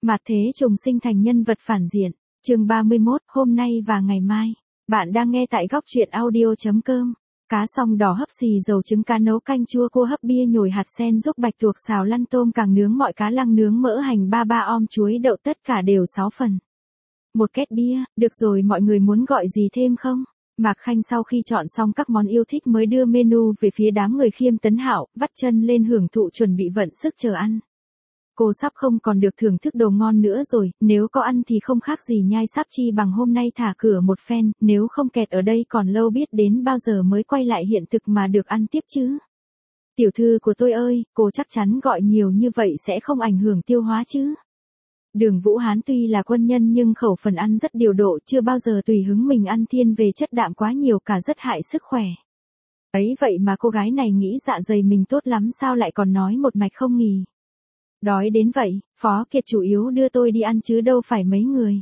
Mạt thế trùng sinh thành nhân vật phản diện. Chương 31, hôm nay và ngày mai. Bạn đang nghe tại góc truyện audio.com. Cá song đỏ hấp xì dầu trứng cá nấu canh chua cua hấp bia nhồi hạt sen giúp bạch tuộc xào lăn tôm càng nướng mọi cá lăng nướng mỡ hành ba ba om chuối đậu tất cả đều 6 phần. Một két bia, được rồi, mọi người muốn gọi gì thêm không? Mạc Khanh sau khi chọn xong các món yêu thích mới đưa menu về phía đám người Khiêm Tấn Hạo, vắt chân lên hưởng thụ chuẩn bị vận sức chờ ăn. Cô sắp không còn được thưởng thức đồ ngon nữa rồi, nếu có ăn thì không khác gì nhai sáp chi bằng hôm nay thả cửa một phen, nếu không kẹt ở đây còn lâu biết đến bao giờ mới quay lại hiện thực mà được ăn tiếp chứ. Tiểu thư của tôi ơi, cô chắc chắn gọi nhiều như vậy sẽ không ảnh hưởng tiêu hóa chứ. Đường Vũ Hán tuy là quân nhân nhưng khẩu phần ăn rất điều độ, chưa bao giờ tùy hứng mình ăn thiên về chất đạm quá nhiều cả rất hại sức khỏe. Ấy vậy mà cô gái này nghĩ dạ dày mình tốt lắm sao lại còn nói một mạch không nghỉ. Đói đến vậy, Phó Kiệt chủ yếu đưa tôi đi ăn chứ đâu phải mấy người.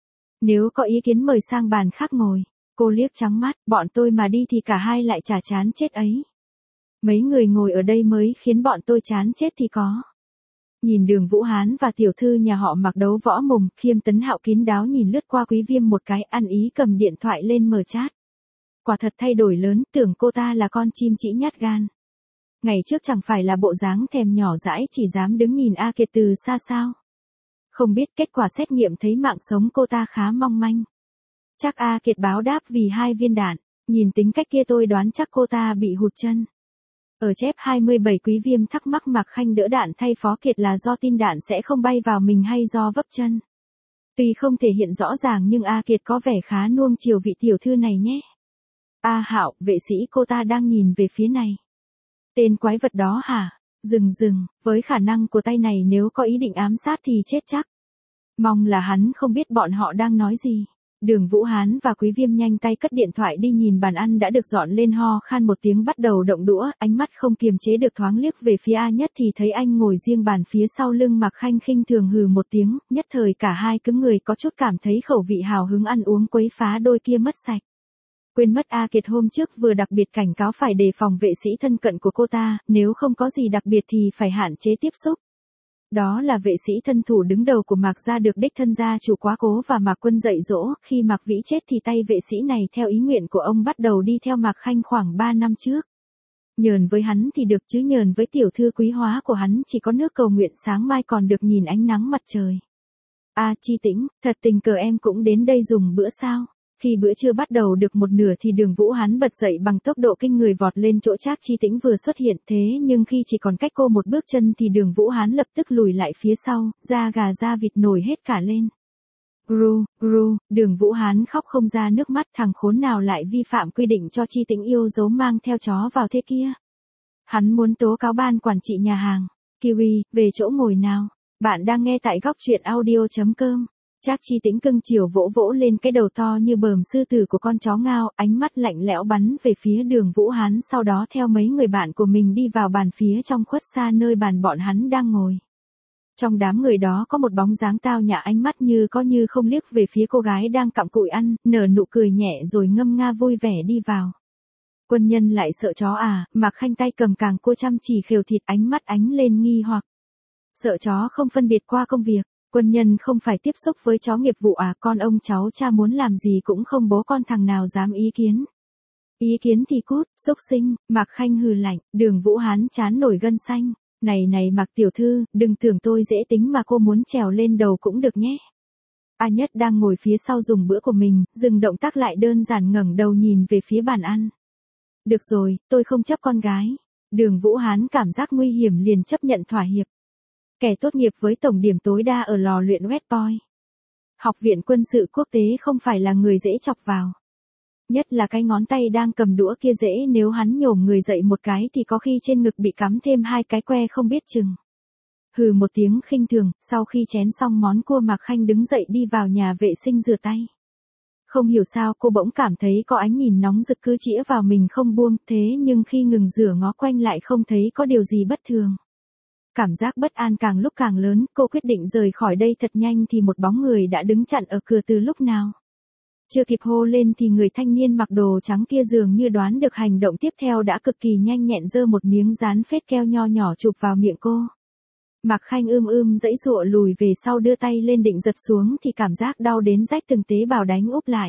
Nếu có ý kiến mời sang bàn khác ngồi. Cô liếc trắng mắt, bọn tôi mà đi thì cả hai lại chả chán chết ấy. Mấy người ngồi ở đây mới khiến bọn tôi chán chết thì có. Nhìn Đường Vũ Hán và tiểu thư nhà họ mặc đấu võ mồm, Khiêm Tấn Hạo kín đáo nhìn lướt qua Quý Viêm một cái, ăn ý cầm điện thoại lên mở chat. Quả thật thay đổi lớn, tưởng cô ta là con chim chỉ nhát gan. Ngày trước chẳng phải là bộ dáng thèm nhỏ dãi chỉ dám đứng nhìn A Kiệt từ xa sao. Không biết kết quả xét nghiệm thấy mạng sống cô ta khá mong manh. Chắc A Kiệt báo đáp vì 2 viên đạn, nhìn tính cách kia tôi đoán chắc cô ta bị hụt chân. Ở chép 27 Quý Viêm thắc mắc Mạc Khanh đỡ đạn thay Phó Kiệt là do tin đạn sẽ không bay vào mình hay do vấp chân. Tuy không thể hiện rõ ràng nhưng A Kiệt có vẻ khá nuông chiều vị tiểu thư này nhé. A Hạo, vệ sĩ cô ta đang nhìn về phía này. Tên quái vật đó hả? Dừng, với khả năng của tay này nếu có ý định ám sát thì chết chắc. Mong là hắn không biết bọn họ đang nói gì. Đường Vũ Hán và Quý Viêm nhanh tay cất điện thoại đi nhìn bàn ăn đã được dọn lên, ho khan một tiếng bắt đầu động đũa, ánh mắt không kiềm chế được thoáng liếc về phía A Nhất thì thấy anh ngồi riêng bàn phía sau lưng Mạc Khanh khinh thường hừ một tiếng, nhất thời cả hai cứng người có chút cảm thấy khẩu vị hào hứng ăn uống quấy phá đôi kia mất sạch. Quên mất A Kiệt hôm trước vừa đặc biệt cảnh cáo phải đề phòng vệ sĩ thân cận của cô ta, nếu không có gì đặc biệt thì phải hạn chế tiếp xúc. Đó là vệ sĩ thân thủ đứng đầu của Mạc gia được đích thân gia chủ quá cố và Mạc Quân dạy dỗ, khi Mạc Vĩ chết thì tay vệ sĩ này theo ý nguyện của ông bắt đầu đi theo Mạc Khanh khoảng 3 năm trước. Nhờn với hắn thì được chứ nhờn với tiểu thư quý hóa của hắn chỉ có nước cầu nguyện sáng mai còn được nhìn ánh nắng mặt trời. Chi Tĩnh, thật tình cờ em cũng đến đây dùng bữa sao? Khi bữa trưa bắt đầu được một nửa thì Đường Vũ Hán bật dậy bằng tốc độ kinh người vọt lên chỗ Trác Chi Tĩnh vừa xuất hiện, thế nhưng khi chỉ còn cách cô một bước chân thì Đường Vũ Hán lập tức lùi lại phía sau, da gà da vịt nổi hết cả lên. Gru, Đường Vũ Hán khóc không ra nước mắt, thằng khốn nào lại vi phạm quy định cho Chi Tĩnh yêu dấu mang theo chó vào thế kia. Hắn muốn tố cáo ban quản trị nhà hàng. Kiwi, về chỗ ngồi nào. Bạn đang nghe tại góc truyện audio.com. Trác Chi Tĩnh cưng chiều vỗ vỗ lên cái đầu to như bờm sư tử của con chó ngao, ánh mắt lạnh lẽo bắn về phía Đường Vũ Hán, sau đó theo mấy người bạn của mình đi vào bàn phía trong khuất xa nơi bàn bọn hắn đang ngồi. Trong đám người đó có một bóng dáng tao nhã, ánh mắt như có như không liếc về phía cô gái đang cặm cụi ăn, nở nụ cười nhẹ rồi ngâm nga vui vẻ đi vào. Quân nhân lại sợ chó à? Mạc Khanh tay cầm càng cua chăm chỉ khều thịt, ánh mắt ánh lên nghi hoặc. Sợ chó không phân biệt qua công việc. Quân nhân không phải tiếp xúc với chó nghiệp vụ à? Con ông cháu cha muốn làm gì cũng không bố con thằng nào dám ý kiến. Ý kiến thì cút, xúc sinh. Mạc Khanh hừ lạnh. Đường Vũ Hán chán nổi gân xanh. Này Mạc tiểu thư, đừng tưởng tôi dễ tính mà cô muốn trèo lên đầu cũng được nhé. A Nhất đang ngồi phía sau dùng bữa của mình, dừng động tác lại đơn giản ngẩng đầu nhìn về phía bàn ăn. Được rồi, tôi không chấp con gái. Đường Vũ Hán cảm giác nguy hiểm liền chấp nhận thỏa hiệp. Kẻ tốt nghiệp với tổng điểm tối đa ở lò luyện West Point. Học viện quân sự quốc tế không phải là người dễ chọc vào. Nhất là cái ngón tay đang cầm đũa kia dễ, nếu hắn nhổm người dậy một cái thì có khi trên ngực bị cắm thêm 2 cái que không biết chừng. Hừ một tiếng khinh thường, sau khi chén xong món cua Mạc Khanh đứng dậy đi vào nhà vệ sinh rửa tay. Không hiểu sao cô bỗng cảm thấy có ánh nhìn nóng rực cứ chĩa vào mình không buông, thế nhưng khi ngừng rửa ngó quanh lại không thấy có điều gì bất thường. Cảm giác bất an càng lúc càng lớn, cô quyết định rời khỏi đây thật nhanh thì một bóng người đã đứng chặn ở cửa từ lúc nào. Chưa kịp hô lên thì người thanh niên mặc đồ trắng kia dường như đoán được hành động tiếp theo đã cực kỳ nhanh nhẹn giơ một miếng dán phết keo nho nhỏ chụp vào miệng cô. Mạc Khanh dãy giụa lùi về sau đưa tay lên định giật xuống thì cảm giác đau đến rách từng tế bào đánh úp lại.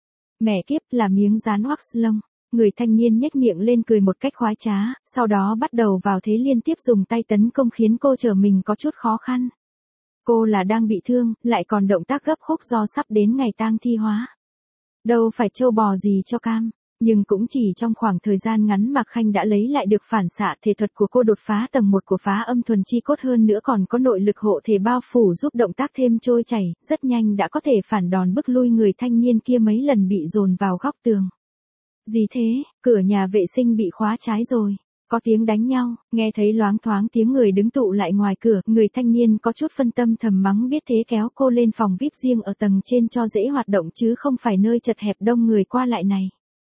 Mẹ kiếp, là miếng dán wax lông. Người thanh niên nhếch miệng lên cười một cách khoái trá, sau đó bắt đầu vào thế liên tiếp dùng tay tấn công khiến cô trở mình có chút khó khăn. Cô là đang bị thương, lại còn động tác gấp khúc do sắp đến ngày tang thi hóa. Đâu phải trâu bò gì cho cam, nhưng cũng chỉ trong khoảng thời gian ngắn Mạc Khanh đã lấy lại được phản xạ thể thuật của cô, đột phá tầng 1 của phá âm thuần chi cốt, hơn nữa còn có nội lực hộ thể bao phủ giúp động tác thêm trôi chảy, rất nhanh đã có thể phản đòn bức lui người thanh niên kia mấy lần bị dồn vào góc tường. Gì thế, cửa nhà vệ sinh bị khóa trái rồi. Có tiếng đánh nhau, nghe thấy loáng thoáng tiếng người đứng tụ lại ngoài cửa, người thanh niên có chút phân tâm thầm mắng, biết thế kéo cô lên phòng VIP riêng ở tầng trên cho dễ hoạt động chứ không phải nơi chật hẹp đông người qua lại này.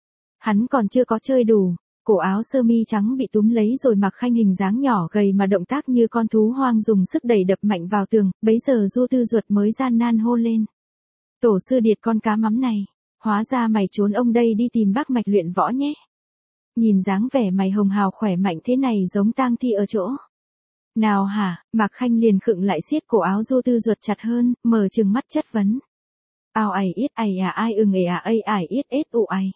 Hắn còn chưa có chơi đủ, cổ áo sơ mi trắng bị túm lấy rồi Mạc Khanh hình dáng nhỏ gầy mà động tác như con thú hoang dùng sức đẩy đập mạnh vào tường, bấy giờ Du Tư Duật mới gian nan hô lên. Tổ sư Điệt con cá mắm này, hóa ra mày trốn ông đây đi tìm bác mạch luyện võ nhé. Nhìn dáng vẻ mày hồng hào khỏe mạnh thế này giống tang thi ở chỗ. Nào hả, Mạc Khanh liền khựng lại siết cổ áo Du Tư Duật chặt hơn, mở trừng mắt chất vấn. Ao ày ít ày à ai ề à ây ải ít ết ụ ày.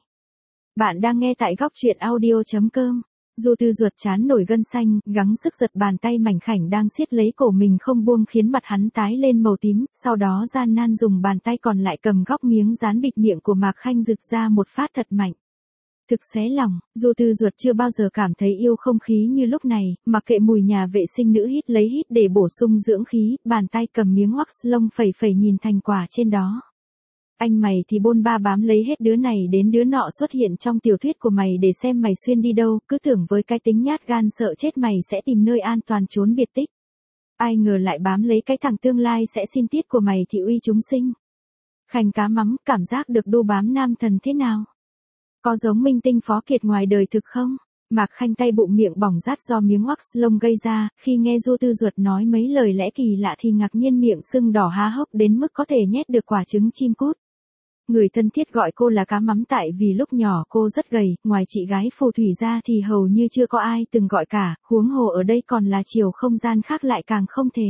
Bạn đang nghe tại góc truyện audio.com. Du Tư Duật chán nổi gân xanh, gắng sức giật bàn tay mảnh khảnh đang siết lấy cổ mình không buông khiến mặt hắn tái lên màu tím, sau đó gian nan dùng bàn tay còn lại cầm góc miếng dán bịt miệng của Mạc Khanh giựt ra một phát thật mạnh. Thực xé lòng, Du Tư Duật chưa bao giờ cảm thấy yêu không khí như lúc này, mặc kệ mùi nhà vệ sinh nữ hít lấy hít để bổ sung dưỡng khí, bàn tay cầm miếng wax lông phẩy phẩy nhìn thành quả trên đó. Anh mày thì bôn ba bám lấy hết đứa này đến đứa nọ xuất hiện trong tiểu thuyết của mày để xem mày xuyên đi đâu, cứ tưởng với cái tính nhát gan sợ chết mày sẽ tìm nơi an toàn trốn biệt tích. Ai ngờ lại bám lấy cái thằng tương lai sẽ xin tiết của mày thì uy chúng sinh. Khanh cá mắm, cảm giác được đu bám nam thần thế nào? Có giống minh tinh Phó Kiệt ngoài đời thực không? Mạc Khanh tay bụng miệng bỏng rát do miếng wax lông gây ra, khi nghe Du Tư Duật nói mấy lời lẽ kỳ lạ thì ngạc nhiên miệng sưng đỏ há hốc đến mức có thể nhét được quả trứng chim cút. Người thân thiết gọi cô là cá mắm tại vì lúc nhỏ cô rất gầy, ngoài chị gái phù thủy ra thì hầu như chưa có ai từng gọi cả, huống hồ ở đây còn là chiều không gian khác lại càng không thể.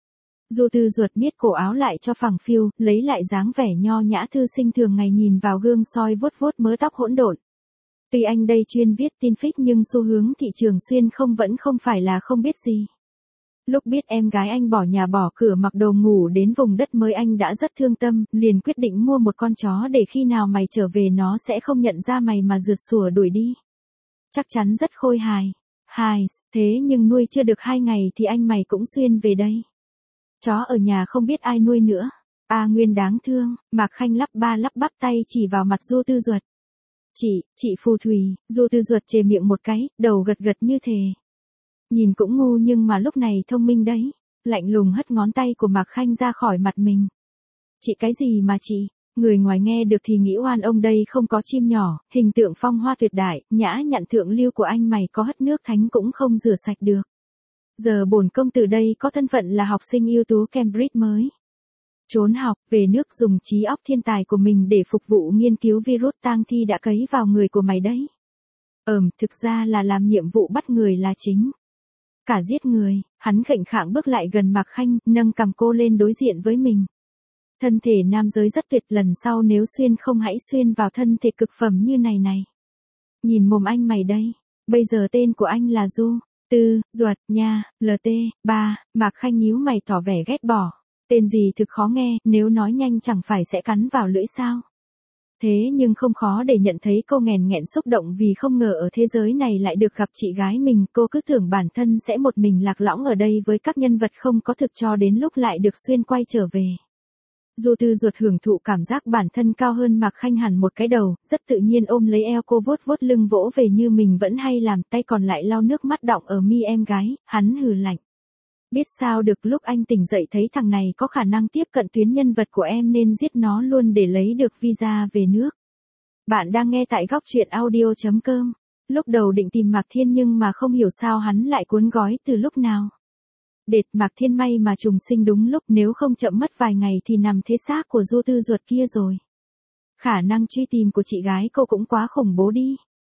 Du Tư Duật biết cổ áo lại cho phẳng phiu, lấy lại dáng vẻ nho nhã thư sinh thường ngày nhìn vào gương soi vuốt vuốt mớ tóc hỗn độn. Tuy anh đây chuyên viết tin fic nhưng xu hướng thị trường xuyên không vẫn không phải là không biết gì. Lúc biết em gái anh bỏ nhà bỏ cửa mặc đồ ngủ đến vùng đất mới anh đã rất thương tâm, liền quyết định mua một con chó để khi nào mày trở về nó sẽ không nhận ra mày mà rượt sủa đuổi đi. Chắc chắn rất khôi hài. Thế nhưng nuôi chưa được 2 ngày thì anh mày cũng xuyên về đây. Chó ở nhà không biết ai nuôi nữa. Nguyên đáng thương, Mạc Khanh lắp ba lắp bắp tay chỉ vào mặt Du Tư Duật. Chị phù thủy, Du Tư Duật chề miệng một cái, đầu gật gật như thề. Nhìn cũng ngu nhưng mà lúc này thông minh đấy. Lạnh lùng hất ngón tay của Mạc Khanh ra khỏi mặt mình. Chị cái gì mà chị? Người ngoài nghe được thì nghĩ oan ông đây không có chim nhỏ, hình tượng phong hoa tuyệt đại, nhã nhặn thượng lưu của anh mày có hất nước thánh cũng không rửa sạch được. Giờ bổn công tử đây có thân phận là học sinh ưu tú Cambridge mới. Trốn học, về nước dùng trí óc thiên tài của mình để phục vụ nghiên cứu virus tang thi đã cấy vào người của mày đấy. Thực ra là làm nhiệm vụ bắt người là chính. Cả giết người, hắn khệnh khạng bước lại gần Mạc Khanh, nâng cằm cô lên đối diện với mình. Thân thể nam giới rất tuyệt, lần sau nếu xuyên không hãy xuyên vào thân thể cực phẩm như này. Nhìn mồm anh mày đây, bây giờ tên của anh là Du Tư Duật nha, LT, 3, Mạc Khanh nhíu mày tỏ vẻ ghét bỏ. Tên gì thực khó nghe, nếu nói nhanh chẳng phải sẽ cắn vào lưỡi sao. Thế nhưng không khó để nhận thấy cô nghẹn nghẹn xúc động vì không ngờ ở thế giới này lại được gặp chị gái mình, cô cứ tưởng bản thân sẽ một mình lạc lõng ở đây với các nhân vật không có thực cho đến lúc lại được xuyên quay trở về. Du Tư Duật hưởng thụ cảm giác bản thân cao hơn Mạc Khanh hẳn một cái đầu, rất tự nhiên ôm lấy eo cô vuốt vuốt lưng vỗ về như mình vẫn hay làm, tay còn lại lau nước mắt đọng ở mi em gái, hắn hừ lạnh. Biết sao được, lúc anh tỉnh dậy thấy thằng này có khả năng tiếp cận tuyến nhân vật của em nên giết nó luôn để lấy được visa về nước. Bạn đang nghe tại góc truyện audio.com. Lúc đầu định tìm Mạc Thiên nhưng mà không hiểu sao hắn lại cuốn gói từ lúc nào. Đệt, Mạc Thiên may mà trùng sinh đúng lúc, nếu không chậm mất vài ngày thì nằm thế xác của Du Tư Duật kia rồi. Khả năng truy tìm của chị gái cô cũng quá khủng bố đi.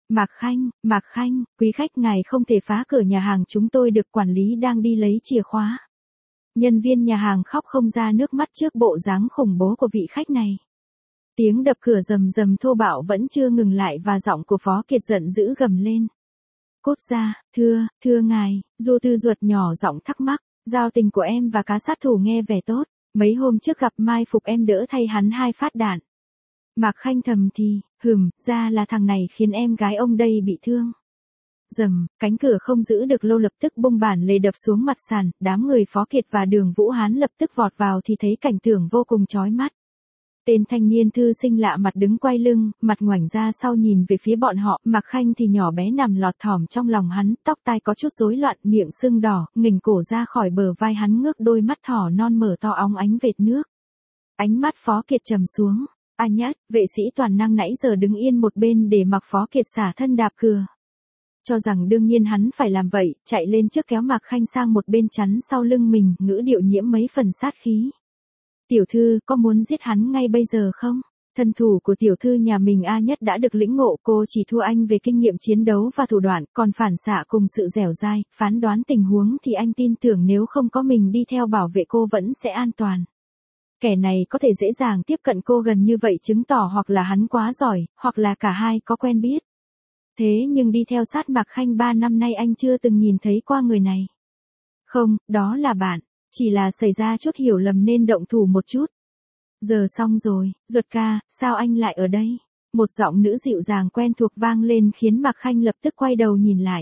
Mạc Khanh, quý khách ngài không thể phá cửa nhà hàng chúng tôi được, quản lý đang đi lấy chìa khóa. Nhân viên nhà hàng khóc không ra nước mắt trước bộ dáng khủng bố của vị khách này. Tiếng đập cửa rầm rầm thô bạo vẫn chưa ngừng lại và giọng của Phó Kiệt giận dữ gầm lên. Cút ra, thưa ngài, Du Tư Duật nhỏ giọng thắc mắc, giao tình của em và cá sát thủ nghe vẻ tốt, mấy hôm trước gặp mai phục em đỡ thay hắn 2 phát đạn. Mạc Khanh thầm thì, ra là thằng này khiến em gái ông đây bị thương. Rầm, cánh cửa không giữ được lâu lập tức bung bản lề đập xuống mặt sàn, đám người Phó Kiệt và Đường Vũ Hán lập tức vọt vào thì thấy cảnh tượng vô cùng chói mắt. Tên thanh niên thư sinh lạ mặt đứng quay lưng, mặt ngoảnh ra sau nhìn về phía bọn họ, Mạc Khanh thì nhỏ bé nằm lọt thỏm trong lòng hắn, tóc tai có chút rối loạn, miệng sưng đỏ, nghềnh cổ ra khỏi bờ vai hắn ngước đôi mắt thỏ non mở to óng ánh vệt nước. Ánh mắt Phó Kiệt trầm xuống, nhát, vệ sĩ toàn năng nãy giờ đứng yên một bên để mặc Phó Kiệt xả thân đạp cửa. Cho rằng đương nhiên hắn phải làm vậy, chạy lên trước kéo Mạc Khanh sang một bên chắn sau lưng mình, ngữ điệu nhiễm mấy phần sát khí. Tiểu thư, có muốn giết hắn ngay bây giờ không? Thân thủ của tiểu thư nhà mình Nhất đã được lĩnh ngộ, cô chỉ thua anh về kinh nghiệm chiến đấu và thủ đoạn, còn phản xạ cùng sự dẻo dai, phán đoán tình huống thì anh tin tưởng nếu không có mình đi theo bảo vệ cô vẫn sẽ an toàn. Kẻ này có thể dễ dàng tiếp cận cô gần như vậy chứng tỏ hoặc là hắn quá giỏi, hoặc là cả hai có quen biết. Thế nhưng đi theo sát Mạc Khanh 3 năm nay anh chưa từng nhìn thấy qua người này. Không, đó là bạn. Chỉ là xảy ra chút hiểu lầm nên động thủ một chút. Giờ xong rồi, Duật ca, sao anh lại ở đây? Một giọng nữ dịu dàng quen thuộc vang lên khiến Mạc Khanh lập tức quay đầu nhìn lại.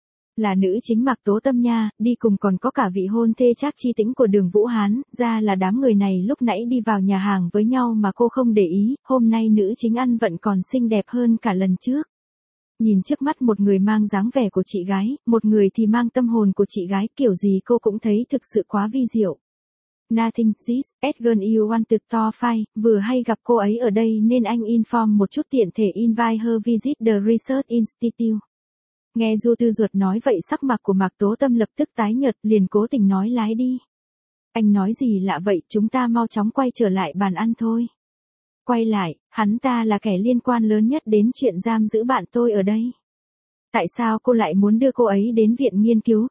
Là nữ chính Mạc Tố Tâm nha, đi cùng còn có cả vị hôn thê Trác Chi Tĩnh của Đường Vũ Hán, ra là đám người này lúc nãy đi vào nhà hàng với nhau mà cô không để ý, hôm nay nữ chính ăn vận còn xinh đẹp hơn cả lần trước. Nhìn trước mắt một người mang dáng vẻ của chị gái, một người thì mang tâm hồn của chị gái, kiểu gì cô cũng thấy thực sự quá vi diệu. Nothing, this, as girl you want to talk fight, vừa hay gặp cô ấy ở đây nên anh inform một chút tiện thể invite her visit the research institute. Nghe Du Tư Duật nói vậy sắc mặt của Mạc Tố Tâm lập tức tái nhợt, liền cố tình nói lái đi. Anh nói gì lạ vậy, chúng ta mau chóng quay trở lại bàn ăn thôi. Quay lại, hắn ta là kẻ liên quan lớn nhất đến chuyện giam giữ bạn tôi ở đây. Tại sao cô lại muốn đưa cô ấy đến viện nghiên cứu,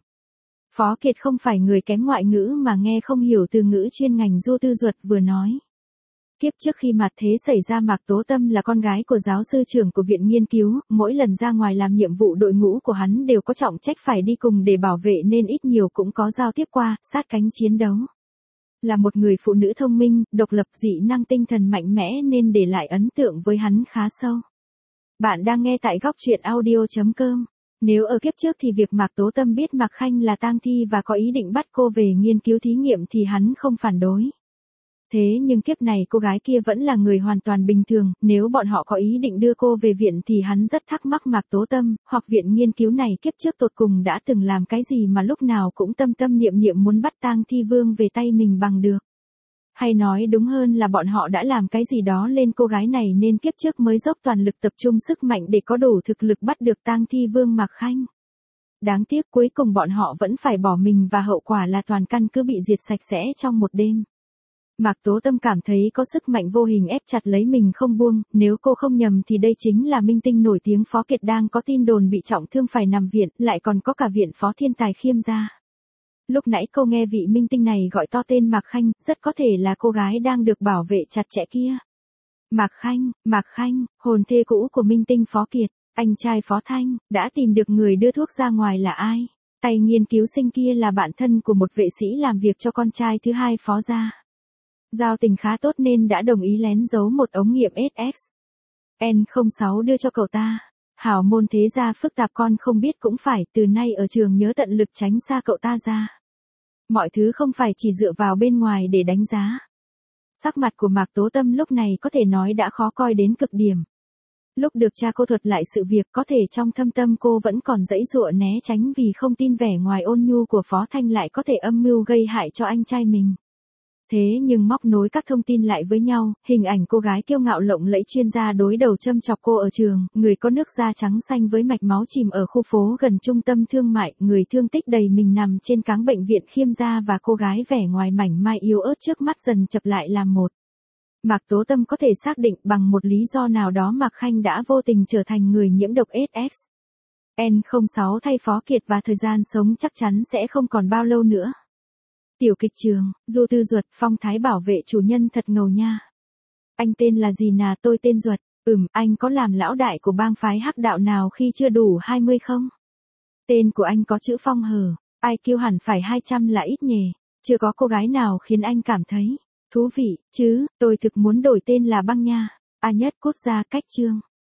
Phó Kiệt không phải người kém ngoại ngữ mà nghe không hiểu từ ngữ chuyên ngành Du Tư Duật vừa nói. Kiếp trước khi mặt thế xảy ra Mạc Tố Tâm là con gái của giáo sư trưởng của viện nghiên cứu, mỗi lần ra ngoài làm nhiệm vụ đội ngũ của hắn đều có trọng trách phải đi cùng để bảo vệ nên ít nhiều cũng có giao tiếp qua, sát cánh chiến đấu. Là một người phụ nữ thông minh, độc lập, dị năng tinh thần mạnh mẽ nên để lại ấn tượng với hắn khá sâu. Bạn đang nghe tại góc truyện audio.com. Nếu ở kiếp trước thì việc Mạc Tố Tâm biết Mạc Khanh là tang thi và có ý định bắt cô về nghiên cứu thí nghiệm thì hắn không phản đối. Thế nhưng kiếp này cô gái kia vẫn là người hoàn toàn bình thường, nếu bọn họ có ý định đưa cô về viện thì hắn rất thắc mắc Mạc Tố Tâm, hoặc viện nghiên cứu này kiếp trước tột cùng đã từng làm cái gì mà lúc nào cũng tâm tâm niệm niệm muốn bắt tang thi vương về tay mình bằng được. Hay nói đúng hơn là bọn họ đã làm cái gì đó lên cô gái này nên kiếp trước mới dốc toàn lực tập trung sức mạnh để có đủ thực lực bắt được tang thi vương Mạc Khanh. Đáng tiếc cuối cùng bọn họ vẫn phải bỏ mình và hậu quả là toàn căn cứ bị diệt sạch sẽ trong một đêm. Mạc Tố Tâm cảm thấy có sức mạnh vô hình ép chặt lấy mình không buông, nếu cô không nhầm thì đây chính là minh tinh nổi tiếng Phó Kiệt đang có tin đồn bị trọng thương phải nằm viện, lại còn có cả viện Phó Thiên Tài Khiêm gia. Lúc nãy cô nghe vị minh tinh này gọi to tên Mạc Khanh, rất có thể là cô gái đang được bảo vệ chặt chẽ kia. Mạc Khanh, hồn thê cũ của minh tinh Phó Kiệt, anh trai Phó Thanh, đã tìm được người đưa thuốc ra ngoài là ai? Tay nghiên cứu sinh kia là bạn thân của một vệ sĩ làm việc cho con trai thứ hai Phó gia. Giao tình khá tốt nên đã đồng ý lén giấu một ống nghiệm SX. N06 đưa cho cậu ta. Hảo môn thế gia phức tạp con không biết cũng phải, từ nay ở trường nhớ tận lực tránh xa cậu ta ra. Mọi thứ không phải chỉ dựa vào bên ngoài để đánh giá. Sắc mặt của Mạc Tố Tâm lúc này có thể nói đã khó coi đến cực điểm. Lúc được cha cô thuật lại sự việc có thể trong thâm tâm cô vẫn còn giãy giụa né tránh vì không tin vẻ ngoài ôn nhu của Phó Thanh lại có thể âm mưu gây hại cho anh trai mình. Thế nhưng móc nối các thông tin lại với nhau, hình ảnh cô gái kiêu ngạo lộng lẫy chuyên gia đối đầu châm chọc cô ở trường, người có nước da trắng xanh với mạch máu chìm ở khu phố gần trung tâm thương mại, người thương tích đầy mình nằm trên cáng bệnh viện Khiêm gia và cô gái vẻ ngoài mảnh mai yếu ớt trước mắt dần chập lại làm một. Mạc Tố Tâm có thể xác định bằng một lý do nào đó Mạc Khanh đã vô tình trở thành người nhiễm độc SS. N06 thay Phó Kiệt và thời gian sống chắc chắn sẽ không còn bao lâu nữa. Tiểu kịch trường, Du Tư Duật, phong thái bảo vệ chủ nhân thật ngầu nha. Anh tên là gì nà? Tôi tên Duật. Anh có làm lão đại của bang phái hắc đạo nào khi chưa đủ 20 không? Tên của anh có chữ Phong hờ, IQ hẳn phải 200 là ít nhề. Chưa có cô gái nào khiến anh cảm thấy thú vị, chứ, tôi thực muốn đổi tên là Băng nha. A Nhất Cốt Gia Cách Chương.